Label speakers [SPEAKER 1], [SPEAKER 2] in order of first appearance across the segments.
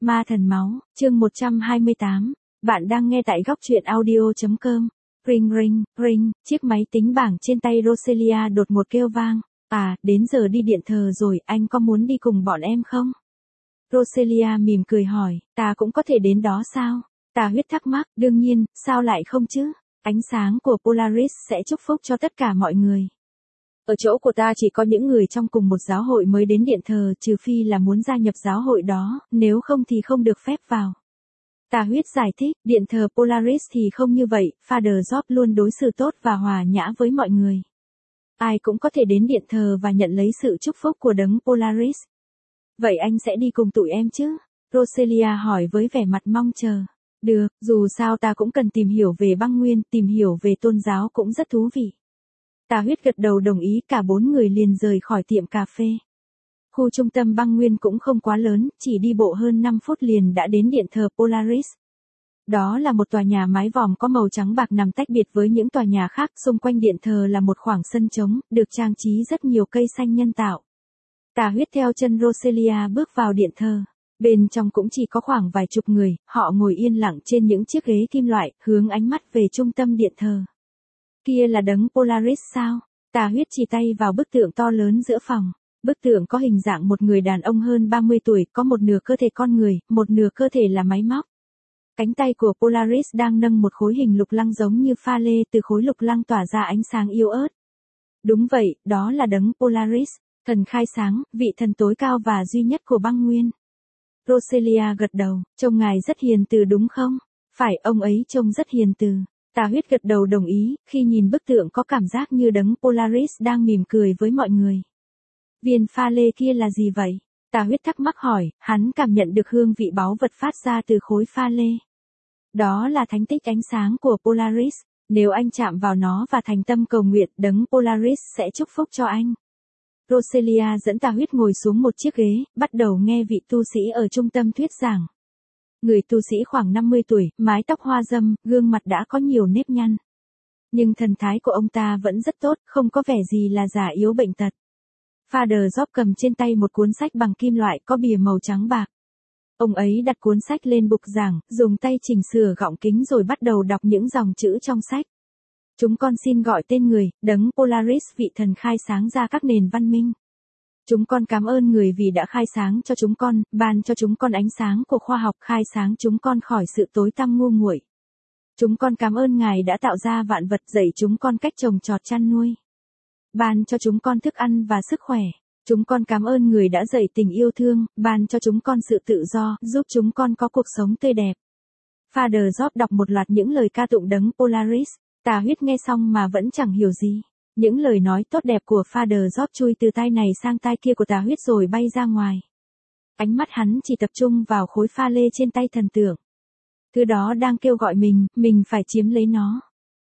[SPEAKER 1] Ma thần máu, chương 128. Bạn đang nghe tại góc truyện audio.com. Ring ring, ring, chiếc máy tính bảng trên tay Roselia đột ngột kêu vang. À, đến giờ đi điện thờ rồi, anh có muốn đi cùng bọn em không? Roselia mỉm cười hỏi, ta cũng có thể đến đó sao? Tà Huyết thắc mắc, đương nhiên, sao lại không chứ? Ánh sáng của Polaris sẽ chúc phúc cho tất cả mọi người. Ở chỗ của ta chỉ có những người trong cùng một giáo hội mới đến điện thờ, trừ phi là muốn gia nhập giáo hội đó, nếu không thì không được phép vào. Tà Huyết giải thích, điện thờ Polaris thì không như vậy, Father Job luôn đối xử tốt và hòa nhã với mọi người. Ai cũng có thể đến điện thờ và nhận lấy sự chúc phúc của đấng Polaris. Vậy anh sẽ đi cùng tụi em chứ? Roselia hỏi với vẻ mặt mong chờ. Được, dù sao ta cũng cần tìm hiểu về băng nguyên, tìm hiểu về tôn giáo cũng rất thú vị. Tà Huyết gật đầu đồng ý, cả bốn người liền rời khỏi tiệm cà phê. Khu trung tâm băng nguyên cũng không quá lớn, chỉ đi bộ hơn 5 phút liền đã đến điện thờ Polaris. Đó là một tòa nhà mái vòm có màu trắng bạc nằm tách biệt với những tòa nhà khác, xung quanh điện thờ là một khoảng sân trống, được trang trí rất nhiều cây xanh nhân tạo. Tà Huyết theo chân Roselia bước vào điện thờ. Bên trong cũng chỉ có khoảng vài chục người, họ ngồi yên lặng trên những chiếc ghế kim loại, hướng ánh mắt về trung tâm điện thờ. Kia là đấng Polaris sao? Tà Huyết chỉ tay vào bức tượng to lớn giữa phòng. Bức tượng có hình dạng một người đàn ông hơn 30 tuổi, có một nửa cơ thể con người, một nửa cơ thể là máy móc. Cánh tay của Polaris đang nâng một khối hình lục lăng giống như pha lê, từ khối lục lăng tỏa ra ánh sáng yếu ớt. Đúng vậy, đó là đấng Polaris, thần khai sáng, vị thần tối cao và duy nhất của băng nguyên. Roselia gật đầu, trông ngài rất hiền từ đúng không? Phải, ông ấy trông rất hiền từ. Tà Huyết gật đầu đồng ý, khi nhìn bức tượng có cảm giác như đấng Polaris đang mỉm cười với mọi người. Viên pha lê kia là gì vậy? Tà Huyết thắc mắc hỏi, hắn cảm nhận được hương vị báu vật phát ra từ khối pha lê. Đó là thánh tích ánh sáng của Polaris, nếu anh chạm vào nó và thành tâm cầu nguyện, đấng Polaris sẽ chúc phúc cho anh. Roselia dẫn Tà Huyết ngồi xuống một chiếc ghế, bắt đầu nghe vị tu sĩ ở trung tâm thuyết giảng. Người tu sĩ khoảng 50 tuổi, mái tóc hoa râm, gương mặt đã có nhiều nếp nhăn. Nhưng thần thái của ông ta vẫn rất tốt, không có vẻ gì là già yếu bệnh tật. Father Job cầm trên tay một cuốn sách bằng kim loại có bìa màu trắng bạc. Ông ấy đặt cuốn sách lên bục giảng, dùng tay chỉnh sửa gọng kính rồi bắt đầu đọc những dòng chữ trong sách. Chúng con xin gọi tên người, đấng Polaris, vị thần khai sáng ra các nền văn minh. Chúng con cảm ơn người vì đã khai sáng cho chúng con, ban cho chúng con ánh sáng của khoa học, khai sáng chúng con khỏi sự tối tăm ngu muội. Chúng con cảm ơn Ngài đã tạo ra vạn vật, dạy chúng con cách trồng trọt chăn nuôi. Ban cho chúng con thức ăn và sức khỏe. Chúng con cảm ơn người đã dạy tình yêu thương, ban cho chúng con sự tự do, giúp chúng con có cuộc sống tươi đẹp. Father Job đọc một loạt những lời ca tụng đấng Polaris. Tà Huyết nghe xong mà vẫn chẳng hiểu gì. Những lời nói tốt đẹp của Father Job chui từ tai này sang tai kia của Tà Huyết rồi bay ra ngoài. Ánh mắt hắn chỉ tập trung vào khối pha lê trên tay thần tượng. Thứ đó đang kêu gọi mình phải chiếm lấy nó.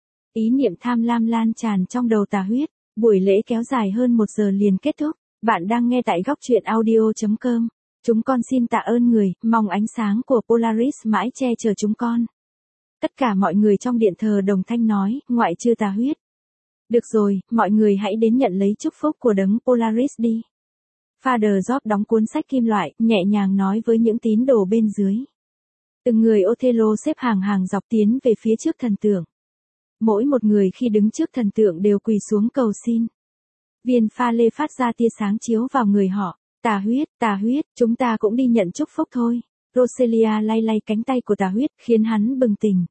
[SPEAKER 1] Ý niệm tham lam lan tràn trong đầu Tà Huyết. Buổi lễ kéo dài hơn 1 giờ liền kết thúc. Bạn đang nghe tại góc truyện audio.com. Chúng con xin tạ ơn người, mong ánh sáng của Polaris mãi che chở chúng con. Tất cả mọi người trong điện thờ đồng thanh nói, ngoại trừ Tà Huyết. Được rồi, mọi người hãy đến nhận lấy chúc phúc của đấng Polaris đi. Father Job đóng cuốn sách kim loại, nhẹ nhàng nói với những tín đồ bên dưới. Từng người Othello xếp hàng dọc tiến về phía trước thần tượng. Mỗi một người khi đứng trước thần tượng đều quỳ xuống cầu xin. Viên pha lê phát ra tia sáng chiếu vào người họ. Tà Huyết, chúng ta cũng đi nhận chúc phúc thôi. Roselia lay lay cánh tay của Tà Huyết, khiến hắn bừng tỉnh.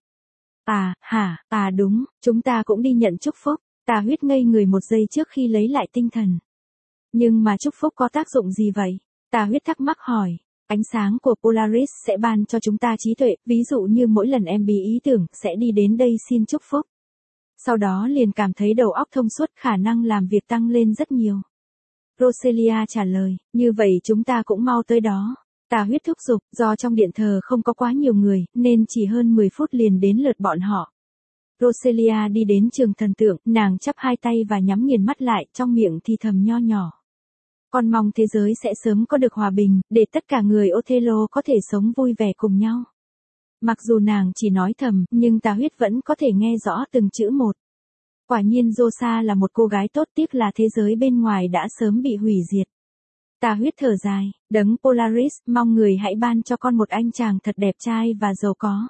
[SPEAKER 1] Đúng, chúng ta cũng đi nhận chúc phúc. Tà Huyết ngây người một giây trước khi lấy lại tinh thần. Nhưng mà chúc phúc có tác dụng gì vậy? Tà Huyết thắc mắc hỏi. Ánh sáng của Polaris sẽ ban cho chúng ta trí tuệ, ví dụ như mỗi lần em bí ý tưởng, sẽ đi đến đây xin chúc phúc. Sau đó liền cảm thấy đầu óc thông suốt, khả năng làm việc tăng lên rất nhiều. Roselia trả lời, như vậy chúng ta cũng mau tới đó. Tà Huyết thúc giục, do trong điện thờ không có quá nhiều người, nên chỉ hơn 10 phút liền đến lượt bọn họ. Roselia đi đến trường thần tượng, nàng chắp hai tay và nhắm nghiền mắt lại, trong miệng thì thầm nho nhỏ. Con mong thế giới sẽ sớm có được hòa bình, để tất cả người Othello có thể sống vui vẻ cùng nhau. Mặc dù nàng chỉ nói thầm, nhưng Tà Huyết vẫn có thể nghe rõ từng chữ một. Quả nhiên Rosa là một cô gái tốt, tiếc là thế giới bên ngoài đã sớm bị hủy diệt. Tà Huyết thở dài, đấng Polaris, mong người hãy ban cho con một anh chàng thật đẹp trai và giàu có.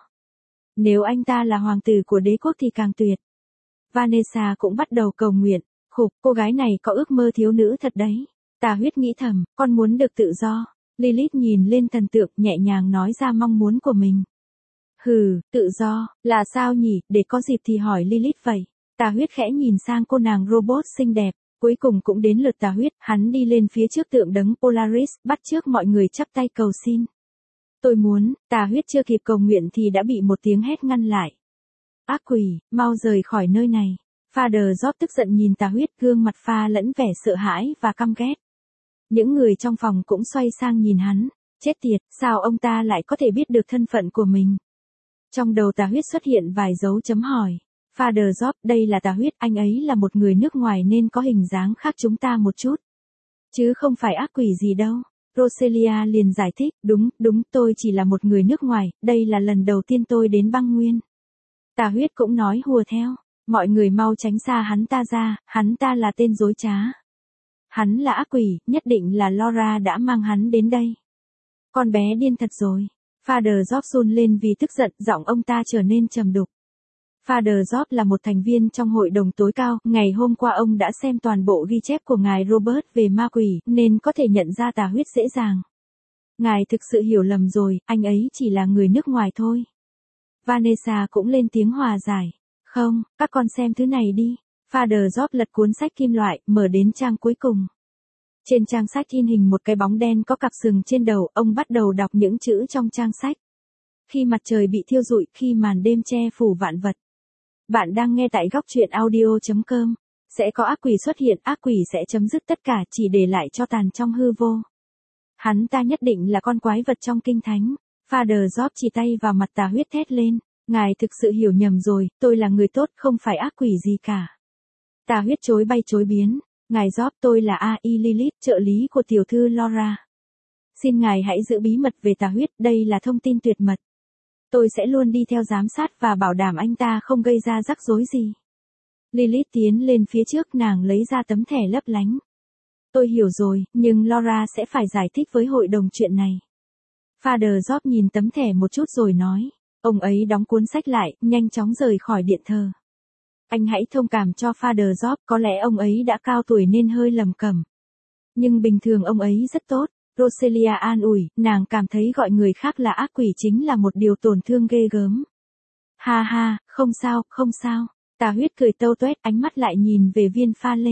[SPEAKER 1] Nếu anh ta là hoàng tử của đế quốc thì càng tuyệt. Vanessa cũng bắt đầu cầu nguyện, khục, cô gái này có ước mơ thiếu nữ thật đấy. Tà Huyết nghĩ thầm, con muốn được tự do. Lilith nhìn lên thần tượng nhẹ nhàng nói ra mong muốn của mình. Hừ, tự do, là sao nhỉ, để có dịp thì hỏi Lilith vậy. Tà Huyết khẽ nhìn sang cô nàng robot xinh đẹp, cuối cùng cũng đến lượt Tà Huyết, hắn đi lên phía trước tượng đấng Polaris, bắt chước mọi người chắp tay cầu xin. Tôi muốn, Tà Huyết chưa kịp cầu nguyện thì đã bị một tiếng hét ngăn lại. Ác quỷ, mau rời khỏi nơi này. Father Job tức giận nhìn Tà Huyết, gương mặt pha lẫn vẻ sợ hãi và căm ghét. Những người trong phòng cũng xoay sang nhìn hắn, chết tiệt, sao ông ta lại có thể biết được thân phận của mình. Trong đầu Tà Huyết xuất hiện vài dấu chấm hỏi. Father Job, đây là Tà Huyết, anh ấy là một người nước ngoài nên có hình dáng khác chúng ta một chút. Chứ không phải ác quỷ gì đâu. Roselia liền giải thích, đúng, tôi chỉ là một người nước ngoài, đây là lần đầu tiên tôi đến băng nguyên. Tà Huyết cũng nói hùa theo, mọi người mau tránh xa hắn ta ra, hắn ta là tên dối trá. Hắn là ác quỷ, nhất định là Laura đã mang hắn đến đây. Con bé điên thật rồi. Father Job run lên vì tức giận, giọng ông ta trở nên trầm đục. Father Job là một thành viên trong hội đồng tối cao, ngày hôm qua ông đã xem toàn bộ ghi chép của ngài Robert về ma quỷ, nên có thể nhận ra Tà Huyết dễ dàng. Ngài thực sự hiểu lầm rồi, anh ấy chỉ là người nước ngoài thôi. Vanessa cũng lên tiếng hòa giải. Không, các con xem thứ này đi. Father Job lật cuốn sách kim loại, mở đến trang cuối cùng. Trên trang sách in hình một cái bóng đen có cặp sừng trên đầu, ông bắt đầu đọc những chữ trong trang sách. Khi mặt trời bị thiêu rụi, khi màn đêm che phủ vạn vật. Bạn đang nghe tại góc truyện audio.com. Sẽ có ác quỷ xuất hiện, ác quỷ sẽ chấm dứt tất cả, chỉ để lại cho tàn trong hư vô. Hắn ta nhất định là con quái vật trong kinh thánh. Father Job chỉ tay vào mặt Tà Huyết thét lên. Ngài thực sự hiểu nhầm rồi, tôi là người tốt, không phải ác quỷ gì cả. Tà Huyết chối bay chối biến. Ngài Job, tôi là A.I. Lilith, trợ lý của tiểu thư Laura. Xin ngài hãy giữ bí mật về Tà Huyết, đây là thông tin tuyệt mật. Tôi sẽ luôn đi theo giám sát và bảo đảm anh ta không gây ra rắc rối gì. Lilith tiến lên phía trước, nàng lấy ra tấm thẻ lấp lánh. Tôi hiểu rồi, nhưng Laura sẽ phải giải thích với hội đồng chuyện này. Father Job nhìn tấm thẻ một chút rồi nói. Ông ấy đóng cuốn sách lại, nhanh chóng rời khỏi điện thờ. Anh hãy thông cảm cho Father Job, có lẽ ông ấy đã cao tuổi nên hơi lầm cẩm. Nhưng bình thường ông ấy rất tốt. Roselia an ủi, nàng cảm thấy gọi người khác là ác quỷ chính là một điều tổn thương ghê gớm. Ha ha, không sao. Tà Huyết cười tâu tuét, ánh mắt lại nhìn về viên pha lê.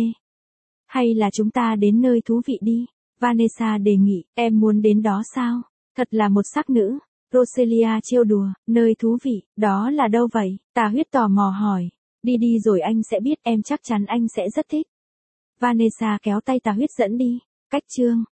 [SPEAKER 1] Hay là chúng ta đến nơi thú vị đi. Vanessa đề nghị, em muốn đến đó sao? Thật là một sắc nữ. Roselia trêu đùa, nơi thú vị, đó là đâu vậy? Tà Huyết tò mò hỏi. Đi rồi anh sẽ biết, em chắc chắn anh sẽ rất thích. Vanessa kéo tay Tà Huyết dẫn đi. Cách chương